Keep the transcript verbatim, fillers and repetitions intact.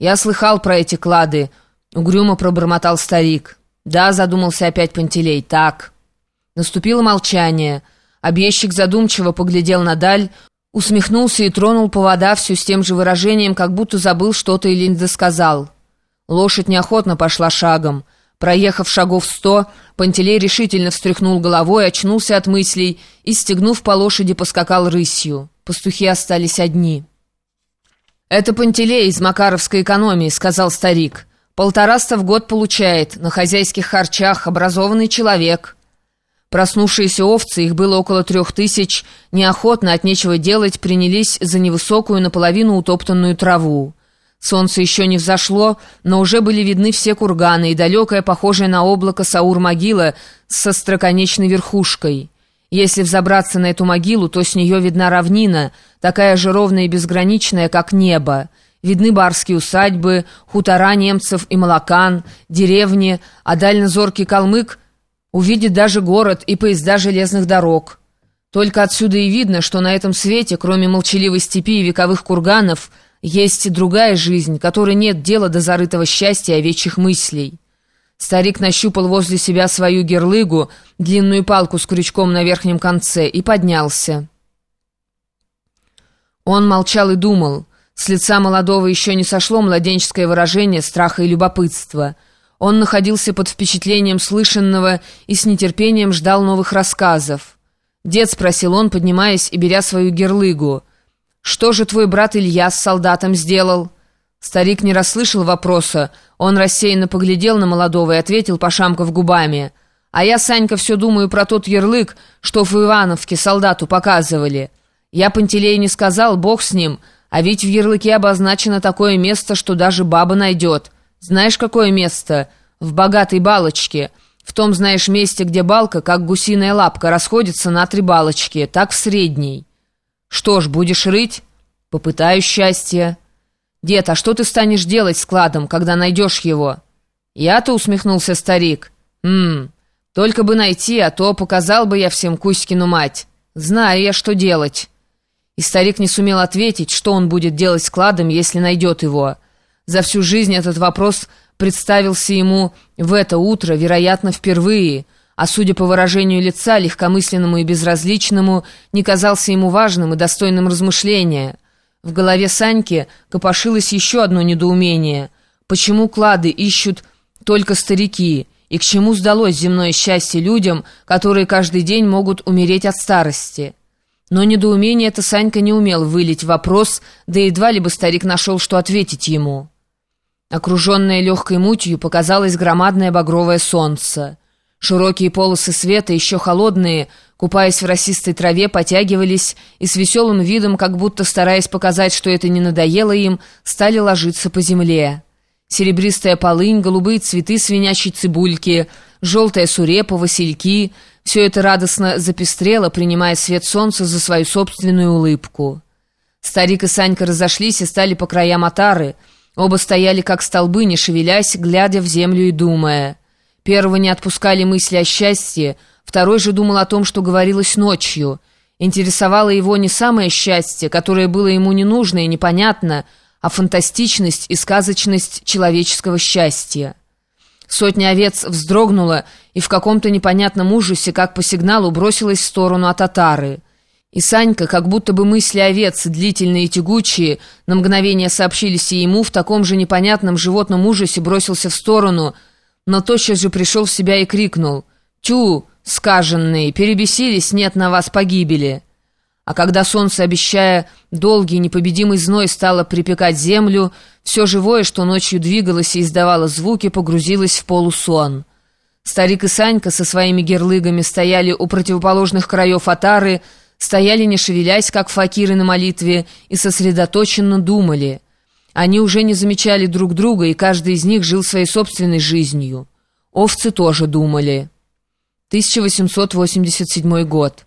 «Я слыхал про эти клады», — угрюмо пробормотал старик. «Да», — задумался опять Пантелей, — «так». Наступило молчание. Объездчик задумчиво поглядел на даль, усмехнулся и тронул повода все с тем же выражением, как будто забыл что-то или не досказал. Лошадь неохотно пошла шагом. Проехав шагов сто, Пантелей решительно встряхнул головой, очнулся от мыслей и, стегнув по лошади, поскакал рысью. Пастухи остались одни. «Это Пантелей из Макаровской экономии», — сказал старик. «Полтораста в год получает, на хозяйских харчах, образованный человек». Проснувшиеся овцы, их было около трех тысяч, неохотно, от нечего делать, принялись за невысокую, наполовину утоптанную траву. Солнце еще не взошло, но уже были видны все курганы и далекая, похожая на облако Саур-могила со строконечной верхушкой. Если взобраться на эту могилу, то с нее видна равнина, такая же ровная и безграничная, как небо. Видны барские усадьбы, хутора немцев и молокан, деревни, а дальнозоркий калмык увидит даже город и поезда железных дорог. Только отсюда и видно, что на этом свете, кроме молчаливой степи и вековых курганов, есть и другая жизнь, которой нет дела до зарытого счастья и овечьих мыслей. Старик нащупал возле себя свою герлыгу, длинную палку с крючком на верхнем конце, и поднялся. Он молчал и думал. С лица молодого еще не сошло младенческое выражение страха и любопытства. Он находился под впечатлением слышанного и с нетерпением ждал новых рассказов. «Дед», — спросил он, поднимаясь и беря свою герлыгу, — «что же твой брат Илья с солдатом сделал?» Старик не расслышал вопроса. Он рассеянно поглядел на молодого и ответил, пошамкав губами: «А я, Санька, все думаю про тот ярлык, что в Ивановке солдату показывали. Я Пантелею не сказал, бог с ним, а ведь в ярлыке обозначено такое место, что даже баба найдет. Знаешь, какое место? В богатой балочке. В том, знаешь, месте, где балка, как гусиная лапка, расходится на три балочки, так в средней. Что ж, будешь рыть? Попытаюсь счастья. Дед, а что ты станешь делать с кладом, когда найдешь его? Я-то, усмехнулся старик. Хм, только бы найти, а то показал бы я всем Кузькину мать. Знаю я, что делать. И старик не сумел ответить, что он будет делать с кладом, если найдет его. За всю жизнь этот вопрос представился ему в это утро, вероятно, впервые, а судя по выражению лица, легкомысленному и безразличному, не казался ему важным и достойным размышления. В голове Саньки копошилось еще одно недоумение. Почему клады ищут только старики, и к чему сдалось земное счастье людям, которые каждый день могут умереть от старости? Но недоумение это Санька не умел вылить в вопрос, да едва ли бы старик нашел, что ответить ему. Окруженное легкой мутью показалось громадное багровое солнце. Широкие полосы света, еще холодные, купаясь в росистой траве, потягивались и с веселым видом, как будто стараясь показать, что это не надоело им, стали ложиться по земле. Серебристая полынь, голубые цветы свинячьей цибульки, желтая сурепа, васильки — все это радостно запестрело, принимая свет солнца за свою собственную улыбку. Старик и Санька разошлись и стали по краям отары. Оба стояли как столбы, не шевелясь, глядя в землю и думая. Первого не отпускали мысли о счастье, второй же думал о том, что говорилось ночью. Интересовало его не самое счастье, которое было ему не нужно и непонятно, а фантастичность и сказочность человеческого счастья. Сотня овец вздрогнула и в каком-то непонятном ужасе, как по сигналу, бросилась в сторону от отары. И Санька, как будто бы мысли овец, длительные и тягучие, на мгновение сообщились и ему, в таком же непонятном животном ужасе бросился в сторону, но тотчас же пришел в себя и крикнул: «Тю, скаженные, перебесились, нет на вас погибели!» А когда солнце, обещая долгий непобедимый зной, стало припекать землю, все живое, что ночью двигалось и издавало звуки, погрузилось в полусон. Старик и Санька со своими герлыгами стояли у противоположных краев отары, стояли не шевелясь, как факиры на молитве, и сосредоточенно думали. Они уже не замечали друг друга, и каждый из них жил своей собственной жизнью. Овцы тоже думали. тысяча восемьсот восемьдесят седьмой год.